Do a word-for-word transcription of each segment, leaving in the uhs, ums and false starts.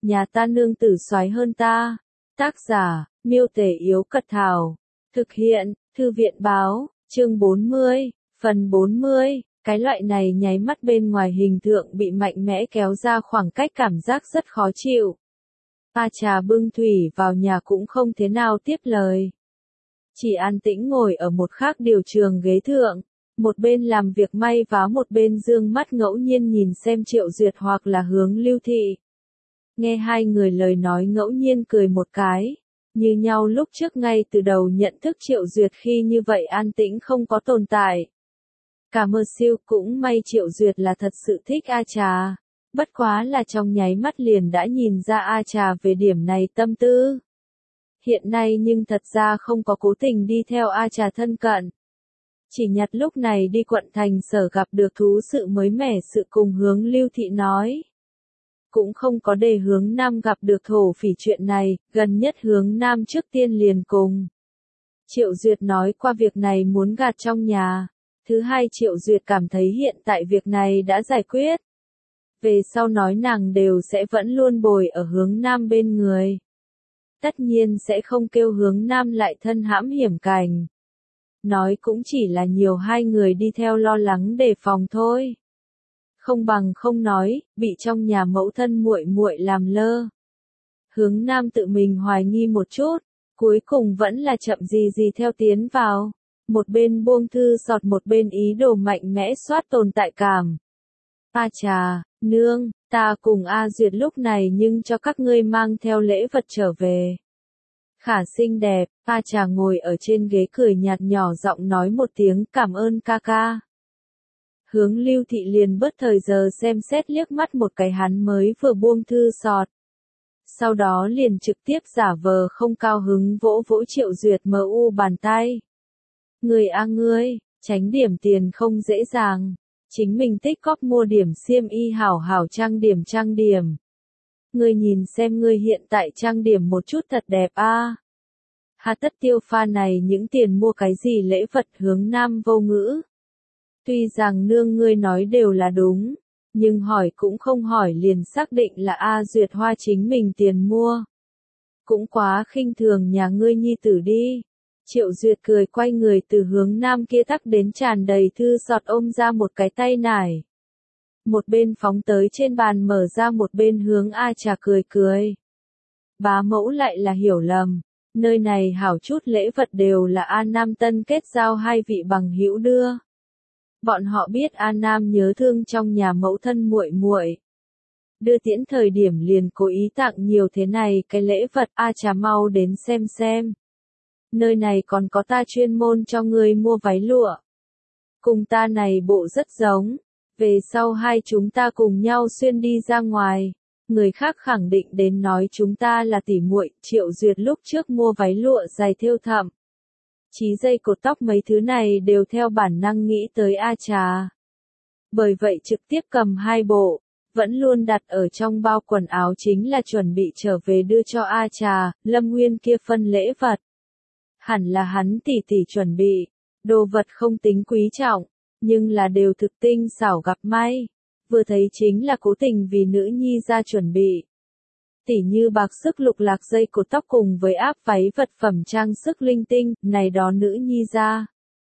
nhà ta nương tử soái hơn ta. Tác giả, Miêu Tể Yếu Cật Thảo. Thực hiện, Thư viện Báo, chương bốn mươi, phần bốn mươi. Cái loại này nháy mắt bên ngoài hình tượng bị mạnh mẽ kéo ra khoảng cách cảm giác rất khó chịu. A Trà bưng thủy vào nhà cũng không thế nào tiếp lời. Chỉ an tĩnh ngồi ở một khác điều trường ghế thượng, một bên làm việc may vá một bên dương mắt ngẫu nhiên nhìn xem Triệu Duyệt hoặc là Hướng Lưu Thị. Nghe hai người lời nói ngẫu nhiên cười một cái, như nhau lúc trước ngay từ đầu nhận thức Triệu Duyệt khi như vậy an tĩnh không có tồn tại. Cả mơ siêu cũng may Triệu Duyệt là thật sự thích A Trà, bất quá là trong nháy mắt liền đã nhìn ra A Trà về điểm này tâm tư. Hiện nay nhưng thật ra không có cố tình đi theo A Trà thân cận. Chỉ nhặt lúc này đi quận thành sở gặp được thú sự mới mẻ sự cùng Hướng Lưu Thị nói. Cũng không có để Hướng Nam gặp được thổ phỉ chuyện này, gần nhất Hướng Nam trước tiên liền cùng. Triệu Duyệt nói qua việc này muốn gạt trong nhà. Thứ hai Triệu Duyệt cảm thấy hiện tại việc này đã giải quyết. Về sau nói nàng đều sẽ vẫn luôn bồi ở Hướng Nam bên người. Tất nhiên sẽ không kêu Hướng Nam lại thân hãm hiểm cảnh. Nói cũng chỉ là nhiều hai người đi theo lo lắng đề phòng thôi. Không bằng không nói, bị trong nhà mẫu thân muội muội làm lơ. Hướng Nam tự mình hoài nghi một chút, cuối cùng vẫn là chậm gì gì theo tiến vào. Một bên buông thư sọt một bên ý đồ mạnh mẽ soát tồn tại cảm. A Trà, nương, ta cùng A Duyệt lúc này nhưng cho các ngươi mang theo lễ vật trở về. Khả xinh đẹp, A Trà ngồi ở trên ghế cười nhạt nhỏ giọng nói một tiếng cảm ơn ca ca. Hướng Lưu Thị liền bớt thời giờ xem xét liếc mắt một cái hắn mới vừa buông thư sọt. Sau đó liền trực tiếp giả vờ không cao hứng vỗ vỗ Triệu Duyệt mờ u bàn tay. Người a ngươi, tránh điểm tiền không dễ dàng. Chính mình tích cóp mua điểm xiêm y hảo hảo trang điểm trang điểm. Ngươi nhìn xem ngươi hiện tại trang điểm một chút thật đẹp a. À. Hà tất tiêu pha này những tiền mua cái gì lễ vật Hướng Nam vô ngữ. Tuy rằng nương ngươi nói đều là đúng, nhưng hỏi cũng không hỏi liền xác định là A Duyệt hoa chính mình tiền mua. Cũng quá khinh thường nhà ngươi nhi tử đi. Triệu Duyệt cười quay người từ Hướng Nam kia tắc đến tràn đầy thư sọt ôm ra một cái tay nải. Một bên phóng tới trên bàn mở ra một bên hướng A Trà cười cười. Bá mẫu lại là hiểu lầm, nơi này hảo chút lễ vật đều là A Nam tân kết giao hai vị bằng hữu đưa. Bọn họ biết A Nam nhớ thương trong nhà mẫu thân muội muội. Đưa tiễn thời điểm liền cố ý tặng nhiều thế này cái lễ vật A Trà mau đến xem xem. Nơi này còn có ta chuyên môn cho ngươi mua váy lụa. Cùng ta này bộ rất giống. Về sau hai chúng ta cùng nhau xuyên đi ra ngoài. Người khác khẳng định đến nói chúng ta là tỉ muội. Triệu Duyệt lúc trước mua váy lụa dày thêu thậm. Chí dây cột tóc mấy thứ này đều theo bản năng nghĩ tới A Trà. Bởi vậy trực tiếp cầm hai bộ. Vẫn luôn đặt ở trong bao quần áo chính là chuẩn bị trở về đưa cho A Trà. Lâm Nguyên kia phân lễ vật. Hẳn là hắn tỉ tỉ chuẩn bị, đồ vật không tính quý trọng, nhưng là đều thực tinh xảo gặp may, vừa thấy chính là cố tình vì nữ nhi ra chuẩn bị. Tỉ như bạc sức lục lạc dây cột tóc cùng với áp váy vật phẩm trang sức linh tinh, này đó nữ nhi ra.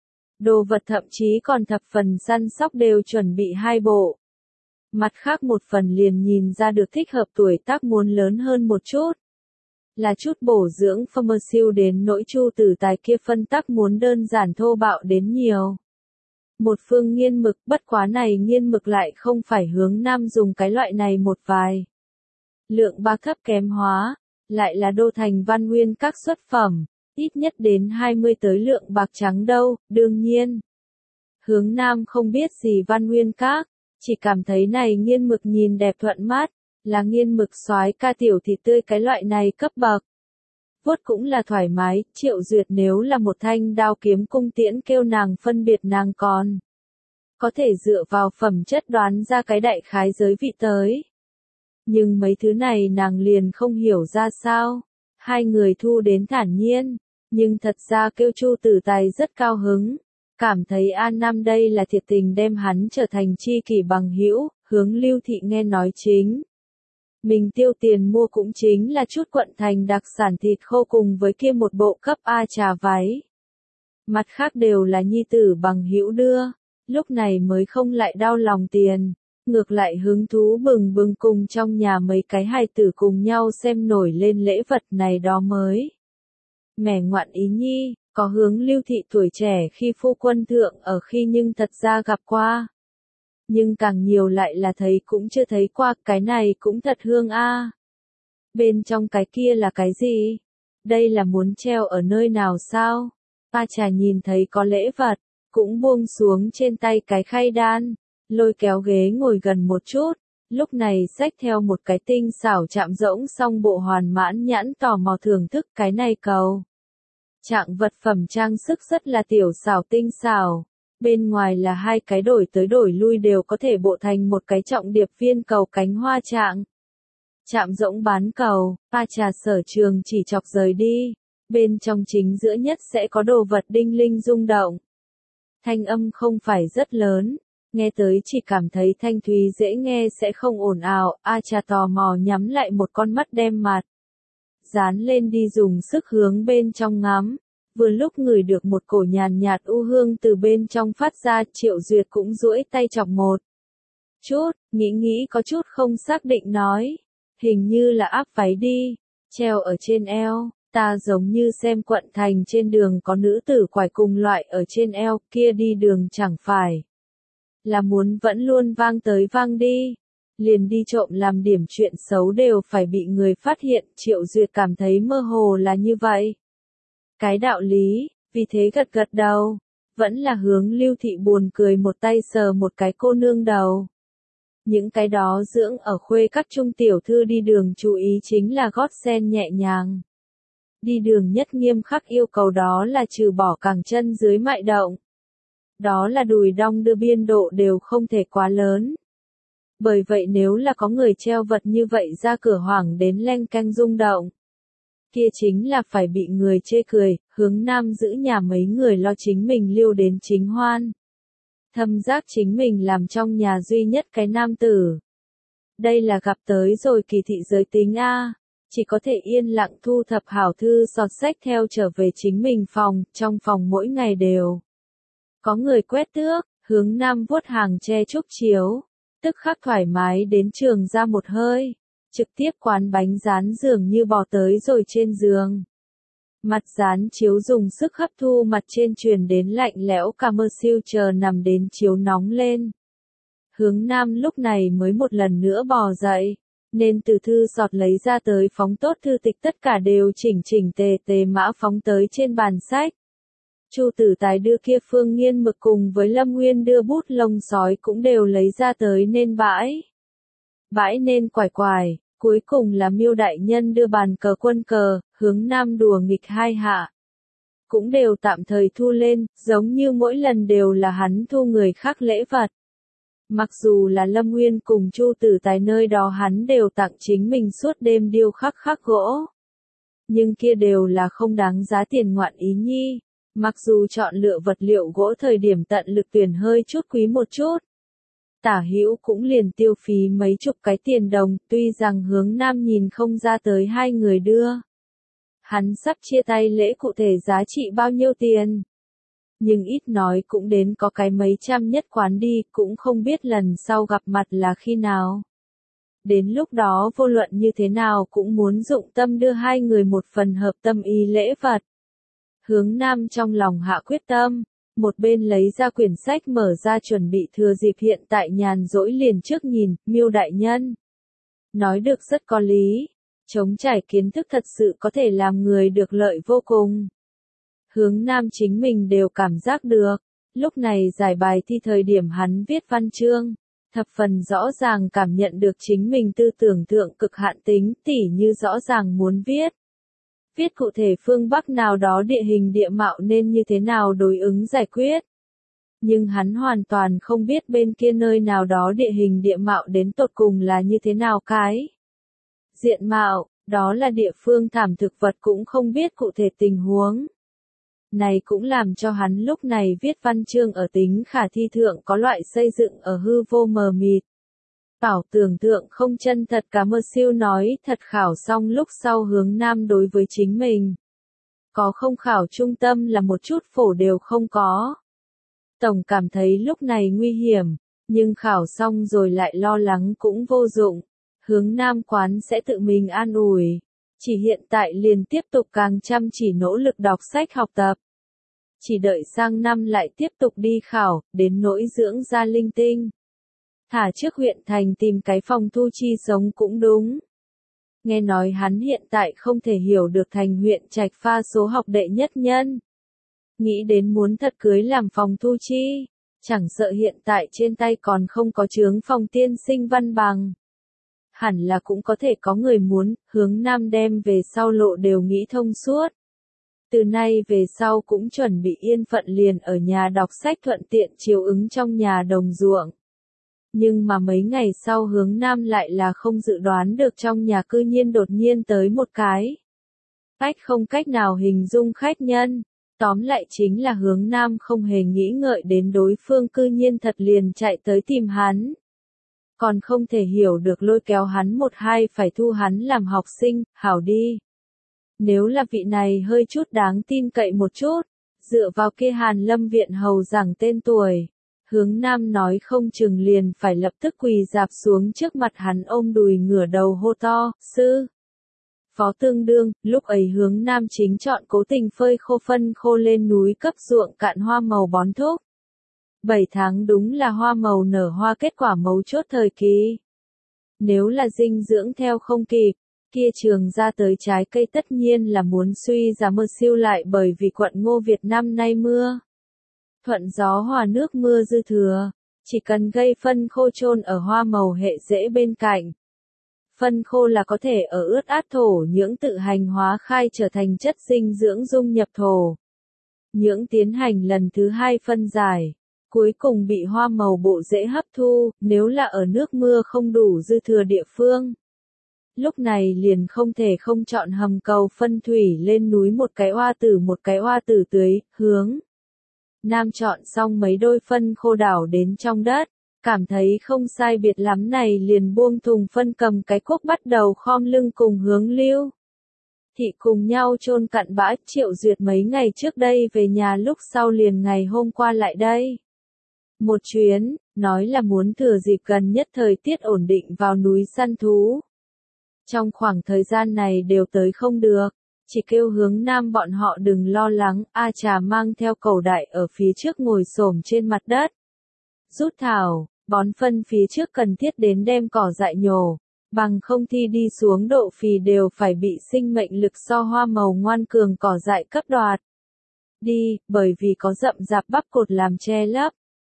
Đồ vật thậm chí còn thập phần săn sóc đều chuẩn bị hai bộ. Mặt khác một phần liền nhìn ra được thích hợp tuổi tác muốn lớn hơn một chút. Là chút bổ dưỡng pharmaceutical đến nỗi Chu Tử Tài kia phân tắc muốn đơn giản thô bạo đến nhiều. Một phương nghiên mực bất quá này nghiên mực lại không phải Hướng Nam dùng cái loại này một vài. Lượng ba thấp kém hóa, lại là đô thành văn nguyên các xuất phẩm, ít nhất đến hai mươi tới lượng bạc trắng đâu, đương nhiên. Hướng Nam không biết gì văn nguyên các, chỉ cảm thấy này nghiên mực nhìn đẹp thuận mắt. Là nghiên mực soái ca tiểu thịt tươi cái loại này cấp bậc. Vuốt cũng là thoải mái, Triệu Duyệt nếu là một thanh đao kiếm cung tiễn kêu nàng phân biệt nàng còn. Có thể dựa vào phẩm chất đoán ra cái đại khái giới vị tới. Nhưng mấy thứ này nàng liền không hiểu ra sao. Hai người thu đến thản nhiên, nhưng thật ra kêu Chu Tử Tài rất cao hứng. Cảm thấy An Nam đây là thiệt tình đem hắn trở thành tri kỷ bằng hữu, Hướng Lưu Thị nghe nói chính. Mình tiêu tiền mua cũng chính là chút quận thành đặc sản thịt khô cùng với kia một bộ cấp A trà váy. Mặt khác đều là nhi tử bằng hữu đưa, lúc này mới không lại đau lòng tiền, ngược lại hứng thú bừng bừng cùng trong nhà mấy cái hài tử cùng nhau xem nổi lên lễ vật này đó mới. Mẻ ngoạn ý nhi, có hướng Lưu thị tuổi trẻ khi phu quân thượng ở khi nhưng thật ra gặp qua. Nhưng càng nhiều lại là thấy cũng chưa thấy qua, cái này cũng thật hương a. Bên trong cái kia là cái gì? Đây là muốn treo ở nơi nào sao? A Trà nhìn thấy có lễ vật, cũng buông xuống trên tay cái khay đan, lôi kéo ghế ngồi gần một chút, lúc này xách theo một cái tinh xảo chạm rỗng xong bộ hoàn mãn nhãn tò mò thưởng thức cái này cầu. Trạng vật phẩm trang sức rất là tiểu xảo tinh xảo, bên ngoài là hai cái đổi tới đổi lui đều có thể bộ thành một cái trọng điệp viên cầu cánh hoa trạng. Chạm rỗng bán cầu, A Trà sở trường chỉ chọc rời đi, bên trong chính giữa nhất sẽ có đồ vật đinh linh rung động. Thanh âm không phải rất lớn, nghe tới chỉ cảm thấy thanh thúy dễ nghe sẽ không ồn ào, A Trà tò mò nhắm lại một con mắt đem mặt. Dán lên đi dùng sức hướng bên trong ngắm, vừa lúc ngửi được một cổ nhàn nhạt u hương từ bên trong phát ra, Triệu Duyệt cũng duỗi tay chọc một chút, nghĩ nghĩ có chút không xác định nói, hình như là áp váy đi, treo ở trên eo, ta giống như xem quận thành trên đường có nữ tử quải cùng loại ở trên eo, kia đi đường chẳng phải là muốn vẫn luôn vang tới vang đi, liền đi trộm làm điểm chuyện xấu đều phải bị người phát hiện, Triệu Duyệt cảm thấy mơ hồ là như vậy. Cái đạo lý, vì thế gật gật đầu, vẫn là hướng Lưu thị buồn cười một tay sờ một cái cô nương đầu. Những cái đó dưỡng ở khuê các trung tiểu thư đi đường chú ý chính là gót sen nhẹ nhàng. Đi đường nhất nghiêm khắc yêu cầu đó là trừ bỏ cẳng chân dưới mại động. Đó là đùi đong đưa biên độ đều không thể quá lớn. Bởi vậy nếu là có người treo vật như vậy ra cửa hoảng đến leng canh rung động, kia chính là phải bị người chê cười, hướng nam giữ nhà mấy người lo chính mình lưu đến chính hoan. Thâm giác chính mình làm trong nhà duy nhất cái nam tử. Đây là gặp tới rồi kỳ thị giới tính A, chỉ có thể yên lặng thu thập hảo thư sọt sách theo trở về chính mình phòng, trong phòng mỗi ngày đều có người quét tước, hướng nam vuốt hàng tre trúc chiếu, tức khắc thoải mái đến trường ra một hơi, trực tiếp quán bánh rán dường như bò tới rồi trên giường. Mặt rán chiếu dùng sức hấp thu mặt trên truyền đến lạnh lẽo Camersil chờ nằm đến chiếu nóng lên. Hướng nam lúc này mới một lần nữa bò dậy, nên từ thư sọt lấy ra tới phóng tốt thư tịch tất cả đều chỉnh chỉnh tề tề mã phóng tới trên bàn sách. Chu Tử Tài đưa kia phương nghiên mực cùng với Lâm Nguyên đưa bút lông sói cũng đều lấy ra tới nên bãi. Bãi nên quải quải, cuối cùng là Miêu đại nhân đưa bàn cờ quân cờ, hướng nam đùa nghịch hai hạ. Cũng đều tạm thời thu lên, giống như mỗi lần đều là hắn thu người khác lễ vật. Mặc dù là Lâm Nguyên cùng Chu Tử Tài nơi đó hắn đều tặng chính mình suốt đêm điêu khắc khắc gỗ. Nhưng kia đều là không đáng giá tiền ngoạn ý nhi. Mặc dù chọn lựa vật liệu gỗ thời điểm tận lực tuyển hơi chút quý một chút. Tả hữu cũng liền tiêu phí mấy chục cái tiền đồng, tuy rằng hướng nam nhìn không ra tới hai người đưa. Hắn sắp chia tay lễ cụ thể giá trị bao nhiêu tiền. Nhưng ít nói cũng đến có cái mấy trăm nhất quán đi, cũng không biết lần sau gặp mặt là khi nào. Đến lúc đó vô luận như thế nào cũng muốn dụng tâm đưa hai người một phần hợp tâm ý lễ vật. Hướng nam trong lòng hạ quyết tâm, một bên lấy ra quyển sách mở ra chuẩn bị thừa dịp hiện tại nhàn rỗi liền trước nhìn, Miêu đại nhân. Nói được rất có lý, chống trải kiến thức thật sự có thể làm người được lợi vô cùng. Hướng nam chính mình đều cảm giác được, lúc này giải bài thi thời điểm hắn viết văn chương, thập phần rõ ràng cảm nhận được chính mình tư tưởng thượng cực hạn tính, tỉ như rõ ràng muốn viết. Viết cụ thể phương Bắc nào đó địa hình địa mạo nên như thế nào đối ứng giải quyết. Nhưng hắn hoàn toàn không biết bên kia nơi nào đó địa hình địa mạo đến tột cùng là như thế nào cái. Diện mạo, đó là địa phương thảm thực vật cũng không biết cụ thể tình huống. Này cũng làm cho hắn lúc này viết văn chương ở tính khả thi thượng có loại xây dựng ở hư vô mờ mịt. Bảo tưởng tượng không chân thật cả mơ siêu nói thật khảo xong lúc sau hướng nam đối với chính mình. Có không khảo trung tâm là một chút phổ đều không có. Tổng cảm thấy lúc này nguy hiểm, nhưng khảo xong rồi lại lo lắng cũng vô dụng. Hướng nam quán sẽ tự mình an ủi. Chỉ hiện tại liền tiếp tục càng chăm chỉ nỗ lực đọc sách học tập. Chỉ đợi sang năm lại tiếp tục đi khảo, đến nỗi dưỡng ra linh tinh. Thả trước huyện thành tìm cái phòng thu chi sống cũng đúng. Nghe nói hắn hiện tại không thể hiểu được thành huyện Trạch pha số học đệ nhất nhân. Nghĩ đến muốn thật cưới làm phòng thu chi. Chẳng sợ hiện tại trên tay còn không có chướng phòng tiên sinh văn bằng. Hẳn là cũng có thể có người muốn, hướng nam đem về sau lộ đều nghĩ thông suốt. Từ nay về sau cũng chuẩn bị yên phận liền ở nhà đọc sách thuận tiện chiếu ứng trong nhà đồng ruộng. Nhưng mà mấy ngày sau hướng nam lại là không dự đoán được trong nhà cư nhiên đột nhiên tới một cái. Cách không cách nào hình dung khách nhân. Tóm lại chính là hướng nam không hề nghĩ ngợi đến đối phương cư nhiên thật liền chạy tới tìm hắn. Còn không thể hiểu được lôi kéo hắn một hai phải thu hắn làm học sinh, hảo đi. Nếu là vị này hơi chút đáng tin cậy một chút, dựa vào kia Hàn Lâm viện hầu giảng tên tuổi. Hướng nam nói không chừng liền phải lập tức quỳ dạp xuống trước mặt hắn ôm đùi ngửa đầu hô to, sư. Phó tương đương, lúc ấy hướng nam chính chọn cố tình phơi khô phân khô lên núi cấp ruộng cạn hoa màu bón thúc. Bảy tháng đúng là hoa màu nở hoa kết quả mấu chốt thời kỳ. Nếu là dinh dưỡng theo không kịp, kia trường ra tới trái cây tất nhiên là muốn suy ra mưa siêu lại bởi vì quận Ngô Việt năm nay mưa. Thuận gió hòa nước mưa dư thừa, chỉ cần gây phân khô chôn ở hoa màu hệ rễ bên cạnh. Phân khô là có thể ở ướt át thổ nhưỡng tự hành hóa khai trở thành chất dinh dưỡng dung nhập thổ. Nhưỡng tiến hành lần thứ hai phân giải, cuối cùng bị hoa màu bộ rễ hấp thu, nếu là ở nước mưa không đủ dư thừa địa phương. Lúc này liền không thể không chọn hầm cầu phân thủy lên núi một cái oa tử một cái oa tử tưới, hướng. Nam chọn xong mấy đôi phân khô đảo đến trong đất, cảm thấy không sai biệt lắm này liền buông thùng phân cầm cái cuốc bắt đầu khom lưng cùng hướng lưu. Thị cùng nhau chôn cặn bã. Triệu Duyệt mấy ngày trước đây về nhà lúc sau liền ngày hôm qua lại đây. Một chuyến, nói là muốn thừa dịp gần nhất thời tiết ổn định vào núi săn thú. Trong khoảng thời gian này đều tới không được, chỉ kêu hướng nam bọn họ đừng lo lắng, A Trà mang theo cầu đại ở phía trước ngồi xổm trên mặt đất. Rút thảo, bón phân phía trước cần thiết đến đem cỏ dại nhổ, bằng không thi đi xuống độ phì đều phải bị sinh mệnh lực so hoa màu ngoan cường cỏ dại cấp đoạt. Đi, bởi vì có rậm rạp bắp cột làm che lấp.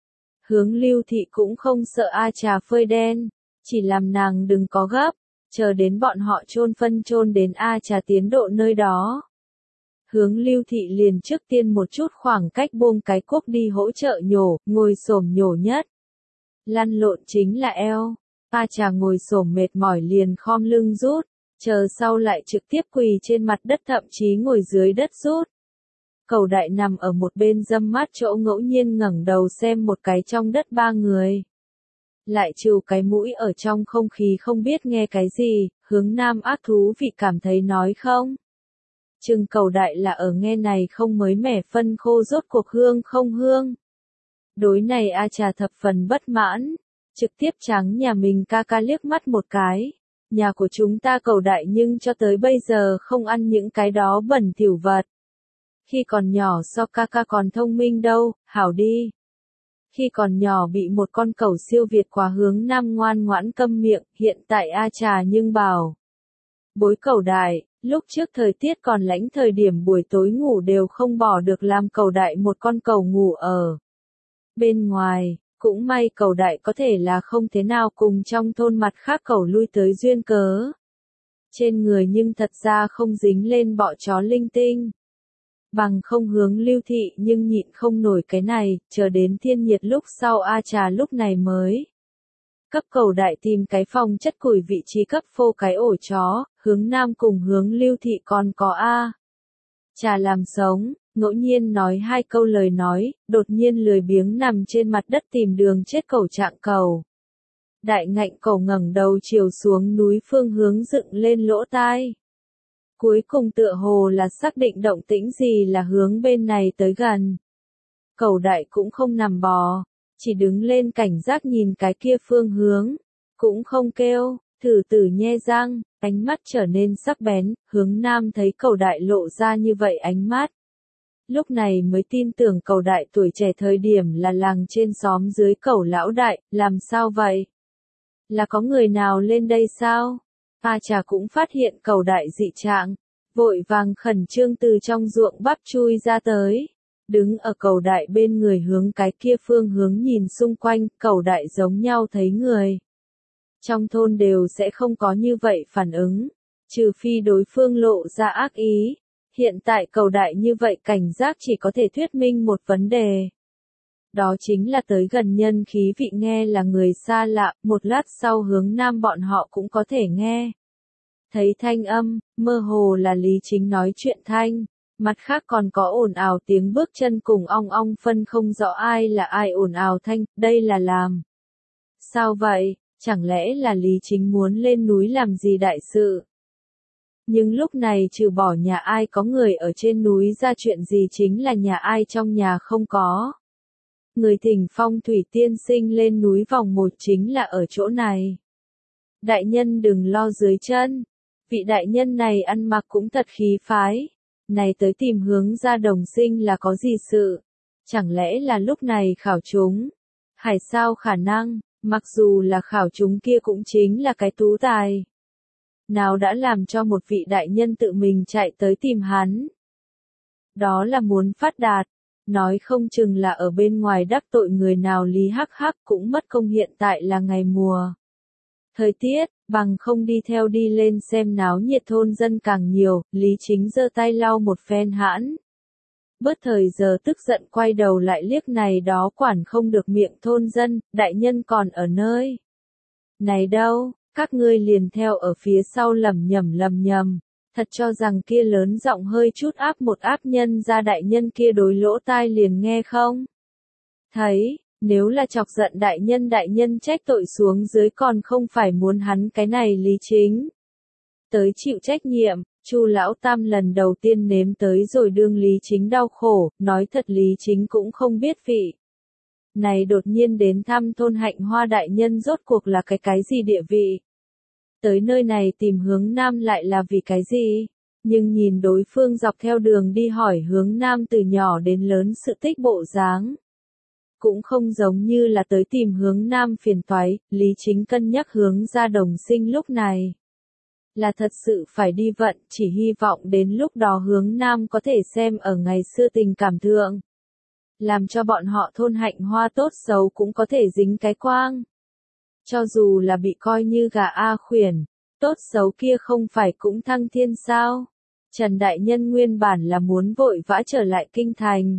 Hướng Lưu Thị cũng không sợ A Trà phơi đen, chỉ làm nàng đừng có gấp, chờ đến bọn họ chôn phân chôn đến A Trà tiến độ nơi đó. Hướng Lưu Thị liền trước tiên một chút khoảng cách buông cái cuốc đi hỗ trợ nhổ, ngồi xổm nhổ nhất. Lăn lộn chính là eo, A Trà ngồi xổm mệt mỏi liền khom lưng rút, chờ sau lại trực tiếp quỳ trên mặt đất thậm chí ngồi dưới đất rút. Cầu đại nằm ở một bên dâm mát chỗ ngẫu nhiên ngẩng đầu xem một cái trong đất ba người. Lại trừ cái mũi ở trong không khí không biết nghe cái gì, hướng nam ác thú vị cảm thấy nói không. Chừng cầu đại là ở nghe này không mới mẻ phân khô rốt cuộc hương không hương. Đối này A Trà thập phần bất mãn, trực tiếp trắng nhà mình ca ca liếc mắt một cái. Nhà của chúng ta cầu đại nhưng cho tới bây giờ không ăn những cái đó bẩn thỉu vật. Khi còn nhỏ so ca ca còn thông minh đâu, hảo đi. Khi còn nhỏ bị một con cẩu siêu việt quá hướng nam ngoan ngoãn câm miệng, hiện tại A Trà nhưng bảo. Bối cẩu đại, lúc trước thời tiết còn lạnh thời điểm buổi tối ngủ đều không bỏ được làm cẩu đại một con cẩu ngủ ở bên ngoài, cũng may cẩu đại có thể là không thế nào cùng trong thôn mặt khác cẩu lui tới duyên cớ. Trên người nhưng thật ra không dính lên bọ chó linh tinh. Bằng không hướng Lưu Thị nhưng nhịn không nổi cái này, chờ đến thiên nhiệt lúc sau A Trà lúc này mới. Cấp cầu đại tìm cái phòng chất củi vị trí cấp phô cái ổ chó, hướng nam cùng hướng Lưu Thị còn có A. Trà làm sống, ngẫu nhiên nói hai câu lời nói, đột nhiên lười biếng nằm trên mặt đất tìm đường chết cẩu trạng cầu. Đại ngạnh cầu ngẩng đầu chiều xuống núi phương hướng dựng lên lỗ tai. Cuối cùng tựa hồ là xác định động tĩnh gì là hướng bên này tới gần. Cầu đại cũng không nằm bò, chỉ đứng lên cảnh giác nhìn cái kia phương hướng, cũng không kêu, thử tử nhe răng, ánh mắt trở nên sắc bén, hướng nam thấy cầu đại lộ ra như vậy ánh mắt. Lúc này mới tin tưởng cầu đại tuổi trẻ thời điểm là làng trên xóm dưới cầu lão đại, làm sao vậy? Là có người nào lên đây sao? A Trà cũng phát hiện cầu đại dị trạng, vội vàng khẩn trương từ trong ruộng bắp chui ra tới. Đứng ở cầu đại bên người hướng cái kia phương hướng nhìn xung quanh, cầu đại giống nhau thấy người. Trong thôn đều sẽ không có như vậy phản ứng, trừ phi đối phương lộ ra ác ý. Hiện tại cầu đại như vậy cảnh giác chỉ có thể thuyết minh một vấn đề. Đó chính là tới gần nhân khí vị nghe là người xa lạ, một lát sau hướng nam bọn họ cũng có thể nghe. Thấy thanh âm, mơ hồ là Lý Chính nói chuyện thanh, mặt khác còn có ồn ào tiếng bước chân cùng ong ong phân không rõ ai là ai ồn ào thanh, đây là làm. Sao vậy, chẳng lẽ là Lý Chính muốn lên núi làm gì đại sự? Nhưng lúc này trừ bỏ nhà ai có người ở trên núi ra chuyện gì chính là nhà ai trong nhà không có. Người thỉnh phong thủy tiên sinh lên núi vòng một chính là ở chỗ này. Đại nhân đừng lo dưới chân. Vị đại nhân này ăn mặc cũng thật khí phái. Này tới tìm hướng ra đồng sinh là có gì sự? Chẳng lẽ là lúc này khảo chúng? Hay sao khả năng, mặc dù là khảo chúng kia cũng chính là cái tú tài. Nào đã làm cho một vị đại nhân tự mình chạy tới tìm hắn. Đó là muốn phát đạt. Nói không chừng là ở bên ngoài đắc tội người nào lý hắc hắc cũng mất công hiện tại là ngày mùa. Thời tiết, bằng không đi theo đi lên xem náo nhiệt thôn dân càng nhiều, Lý Chính giơ tay lau một phen hãn. Bớt thời giờ tức giận quay đầu lại liếc này đó quản không được miệng thôn dân, đại nhân còn ở nơi. Này đâu, các ngươi liền theo ở phía sau lầm nhầm lầm nhầm. Thật cho rằng kia lớn giọng hơi chút áp một áp nhân ra đại nhân kia đối lỗ tai liền nghe không? Thấy, nếu là chọc giận đại nhân đại nhân trách tội xuống dưới còn không phải muốn hắn cái này Lý Chính. Tới chịu trách nhiệm, Chu lão tam lần đầu tiên nếm tới rồi đương Lý Chính đau khổ, nói thật Lý Chính cũng không biết vị. Này đột nhiên đến thăm thôn Hạnh Hoa đại nhân rốt cuộc là cái cái gì địa vị? Tới nơi này tìm hướng nam lại là vì cái gì? Nhưng nhìn đối phương dọc theo đường đi hỏi hướng nam từ nhỏ đến lớn sự tích bộ dáng. Cũng không giống như là tới tìm hướng nam phiền toái, Lý Chính cân nhắc hướng ra đồng sinh lúc này. Là thật sự phải đi vận, chỉ hy vọng đến lúc đó hướng nam có thể xem ở ngày xưa tình cảm thượng. Làm cho bọn họ thôn Hạnh Hoa tốt xấu cũng có thể dính cái quang. Cho dù là bị coi như gà A khuyển, tốt xấu kia không phải cũng thăng thiên sao. Trần Đại Nhân nguyên bản là muốn vội vã trở lại kinh thành.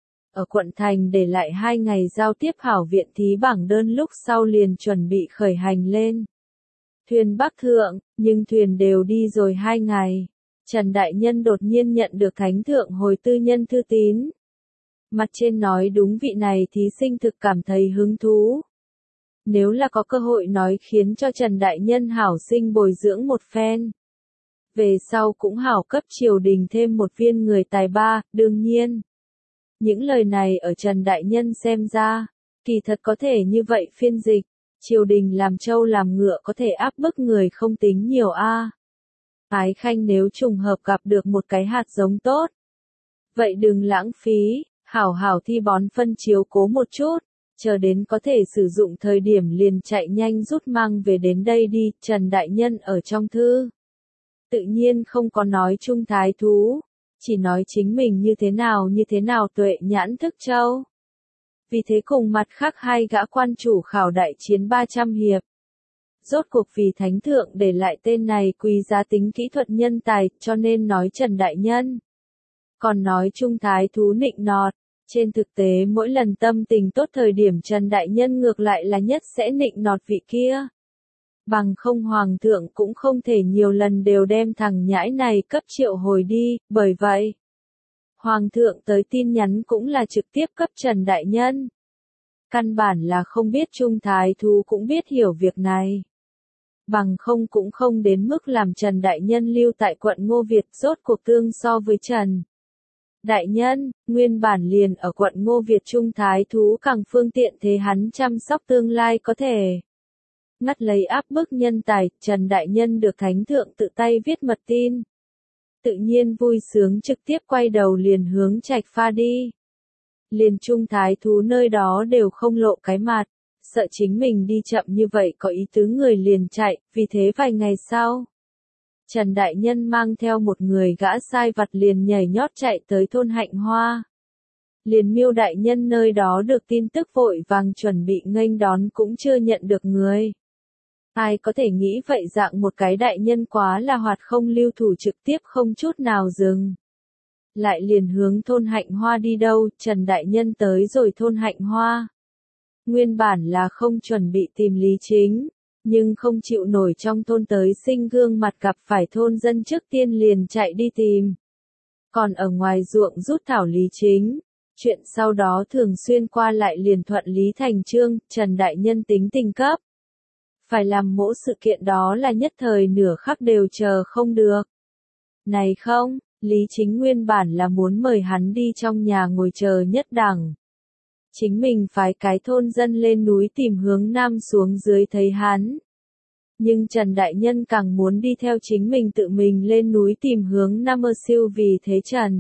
Ở quận thành để lại hai ngày giao tiếp hảo viện thí bảng đơn lúc sau liền chuẩn bị khởi hành lên. Thuyền bắc thượng, nhưng thuyền đều đi rồi hai ngày. Trần Đại Nhân đột nhiên nhận được thánh thượng hồi tư nhân thư tín. Mặt trên nói đúng vị này thí sinh thực cảm thấy hứng thú. Nếu là có cơ hội nói khiến cho Trần Đại Nhân hảo sinh bồi dưỡng một phen. Về sau cũng hảo cấp triều đình thêm một viên người tài ba, đương nhiên. Những lời này ở Trần Đại Nhân xem ra, kỳ thật có thể như vậy phiên dịch. Triều đình làm trâu làm ngựa có thể áp bức người không tính nhiều a. Ái Khanh nếu trùng hợp gặp được một cái hạt giống tốt. Vậy đừng lãng phí, hảo hảo thi bón phân chiếu cố một chút. Chờ đến có thể sử dụng thời điểm liền chạy nhanh rút mang về đến đây đi, Trần Đại Nhân ở trong thư. Tự nhiên không có nói chung thái thú, chỉ nói chính mình như thế nào như thế nào tuệ nhãn thức châu. Vì thế cùng mặt khác hai gã quan chủ khảo đại chiến ba trăm hiệp. Rốt cuộc vì thánh thượng để lại tên này quý giá tính kỹ thuật nhân tài, cho nên nói Trần Đại Nhân. Còn nói trung thái thú nịnh nọt. Trên thực tế mỗi lần tâm tình tốt thời điểm Trần Đại Nhân ngược lại là nhất sẽ nịnh nọt vị kia. Bằng không hoàng thượng cũng không thể nhiều lần đều đem thằng nhãi này cấp triệu hồi đi, bởi vậy. Hoàng thượng tới tin nhắn cũng là trực tiếp cấp Trần Đại Nhân. Căn bản là không biết Trung Thái Thú cũng biết hiểu việc này. Bằng không cũng không đến mức làm Trần Đại Nhân lưu tại quận Ngô Việt, rốt cuộc tương so với Trần Đại Nhân, nguyên bản liền ở quận Ngô Việt Trung Thái Thú càng phương tiện thế hắn chăm sóc tương lai có thể ngắt lấy áp bức nhân tài. Trần Đại Nhân được Thánh Thượng tự tay viết mật tin, tự nhiên vui sướng trực tiếp quay đầu liền hướng Trạch Pha đi. Liền Trung Thái Thú nơi đó đều không lộ cái mặt, sợ chính mình đi chậm như vậy có ý tứ người liền chạy, vì thế vài ngày sau, Trần Đại Nhân mang theo một người gã sai vặt liền nhảy nhót chạy tới thôn Hạnh Hoa. Liền Miêu Đại Nhân nơi đó được tin tức vội vàng chuẩn bị nghênh đón cũng chưa nhận được người. Ai có thể nghĩ vậy dạng một cái đại nhân quá là hoạt không lưu thủ trực tiếp không chút nào dừng. Lại liền hướng thôn Hạnh Hoa đi đâu, Trần Đại Nhân tới rồi thôn Hạnh Hoa. Nguyên bản là không chuẩn bị tìm Lý Chính, nhưng không chịu nổi trong thôn tới sinh gương mặt gặp phải thôn dân trước tiên liền chạy đi tìm. Còn ở ngoài ruộng rút thảo Lý Chính, chuyện sau đó thường xuyên qua lại liền thuận lý thành chương, Trần Đại Nhân tính tình cấp. Phải làm mỗi sự kiện đó là nhất thời nửa khắc đều chờ không được. Này không, Lý Chính nguyên bản là muốn mời hắn đi trong nhà ngồi chờ nhất đẳng. Chính mình phái cái thôn dân lên núi tìm hướng nam xuống dưới thấy hắn. Nhưng Trần Đại Nhân càng muốn đi theo chính mình tự mình lên núi tìm hướng nam mơ siêu, vì thế Trần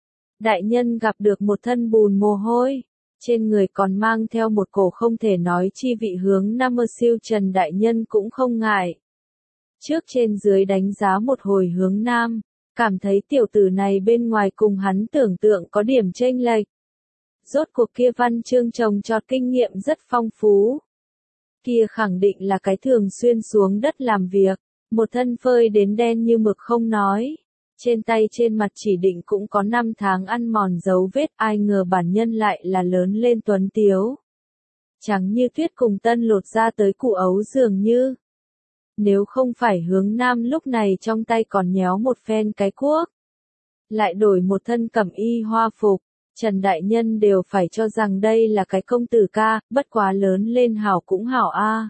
Đại Nhân gặp được một thân bùn mồ hôi, trên người còn mang theo một cổ không thể nói chi vị hướng nam mơ siêu. Trần Đại Nhân cũng không ngại. Trước trên dưới đánh giá một hồi hướng nam, cảm thấy tiểu tử này bên ngoài cùng hắn tưởng tượng có điểm chênh lệch. Rốt cuộc kia văn chương trồng trọt kinh nghiệm rất phong phú. Kia khẳng định là cái thường xuyên xuống đất làm việc, một thân phơi đến đen như mực không nói. Trên tay trên mặt chỉ định cũng có năm tháng ăn mòn dấu vết, ai ngờ bản nhân lại là lớn lên tuấn tiếu. Trắng như tuyết cùng tân lột ra tới cụ ấu dường như. Nếu không phải hướng nam lúc này trong tay còn nhéo một phen cái cuốc, lại đổi một thân cẩm y hoa phục, Trần Đại Nhân đều phải cho rằng đây là cái công tử ca, bất quá lớn lên hảo cũng hảo a.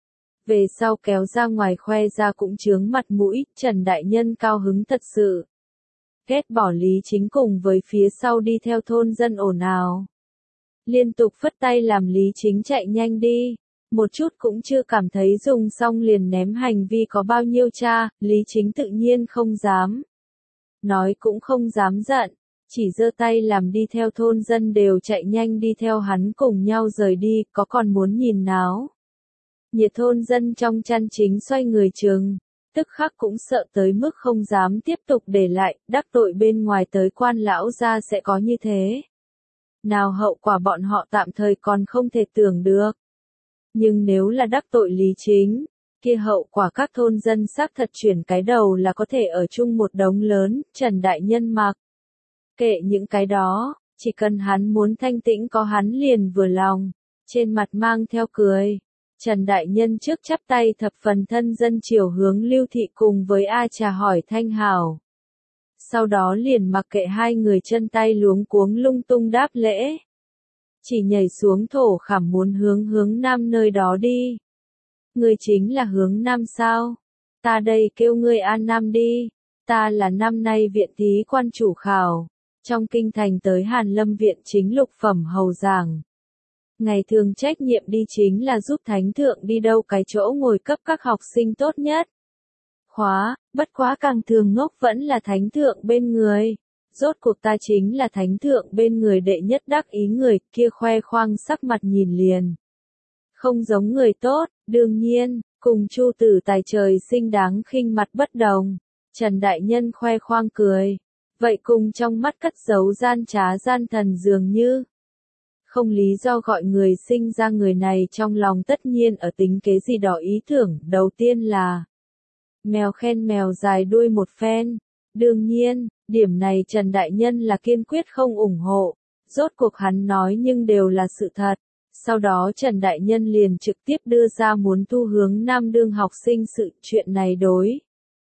Về sau kéo ra ngoài khoe ra cũng chướng mặt mũi, Trần Đại Nhân cao hứng thật sự. Ghét bỏ Lý Chính cùng với phía sau đi theo thôn dân ồn ào. Liên tục phất tay làm Lý Chính chạy nhanh đi, một chút cũng chưa cảm thấy dùng xong liền ném hành vi có bao nhiêu cha, Lý Chính tự nhiên không dám. Nói cũng không dám giận, chỉ giơ tay làm đi theo thôn dân đều chạy nhanh đi theo hắn cùng nhau rời đi, có còn muốn nhìn náo. Nhiệt thôn dân trong chăn chính xoay người trường, tức khắc cũng sợ tới mức không dám tiếp tục để lại, đắc tội bên ngoài tới quan lão gia sẽ có như thế. Nào hậu quả bọn họ tạm thời còn không thể tưởng được. Nhưng nếu là đắc tội Lý Chính, kia hậu quả các thôn dân xác thật chuyển cái đầu là có thể ở chung một đống lớn. Trần Đại Nhân mặc kệ những cái đó, chỉ cần hắn muốn thanh tĩnh có hắn liền vừa lòng, trên mặt mang theo cười. Trần Đại Nhân trước chắp tay thập phần thân dân chiều hướng Lưu Thị cùng với A Trà hỏi thanh hảo. Sau đó liền mặc kệ hai người chân tay luống cuống lung tung đáp lễ. Chỉ nhảy xuống thổ khảm muốn hướng hướng nam nơi đó đi. Ngươi chính là hướng nam sao? Ta đây kêu ngươi an nam đi. Ta là năm nay viện thí quan chủ khảo. Trong kinh thành tới Hàn Lâm viện chính lục phẩm hầu giảng. Ngày thường trách nhiệm đi chính là giúp thánh thượng đi đâu cái chỗ ngồi cấp các học sinh tốt nhất. Khóa, bất quá càng thường ngốc vẫn là thánh thượng bên người. Rốt cuộc ta chính là thánh thượng bên người đệ nhất đắc ý người, kia khoe khoang sắc mặt nhìn liền. Không giống người tốt, đương nhiên, cùng Chu Tử Tài trời sinh đáng khinh mặt bất đồng. Trần Đại Nhân khoe khoang cười. Vậy cùng trong mắt cất giấu gian trá gian thần dường như. Không lý do gọi người sinh ra người này trong lòng tất nhiên ở tính kế gì đó ý tưởng. Đầu tiên là mèo khen mèo dài đuôi một phen. Đương nhiên, điểm này Trần Đại Nhân là kiên quyết không ủng hộ. Rốt cuộc hắn nói nhưng đều là sự thật. Sau đó Trần Đại Nhân liền trực tiếp đưa ra muốn thu hướng nam đương học sinh sự chuyện này đối.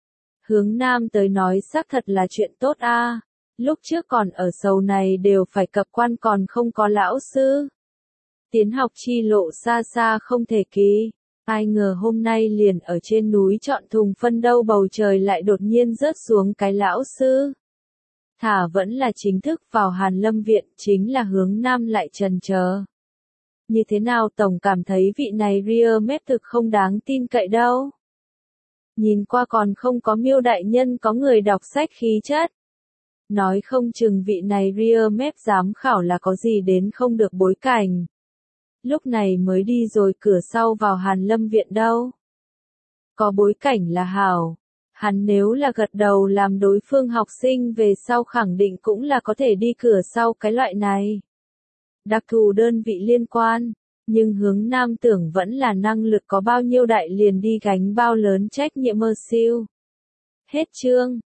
Hướng nam tới nói xác thật là chuyện tốt a. Lúc trước còn ở sầu này đều phải cập quan còn không có lão sư. Tiến học chi lộ xa xa không thể ký. Ai ngờ hôm nay liền ở trên núi chọn thùng phân đâu bầu trời lại đột nhiên rớt xuống cái lão sư. Thả vẫn là chính thức vào Hàn Lâm viện, chính là hướng nam lại trần chờ. Như thế nào tổng cảm thấy vị này ria mép thực không đáng tin cậy đâu. Nhìn qua còn không có Miêu đại nhân có người đọc sách khí chất. Nói không chừng vị này ria mép giám khảo là có gì đến không được bối cảnh. Lúc này mới đi rồi cửa sau vào Hàn Lâm viện đâu. Có bối cảnh là hảo. Hắn nếu là gật đầu làm đối phương học sinh về sau khẳng định cũng là có thể đi cửa sau cái loại này. Đặc thù đơn vị liên quan, nhưng hướng nam tưởng vẫn là năng lực có bao nhiêu đại liền đi gánh bao lớn trách nhiệm mơ siêu. Hết chương.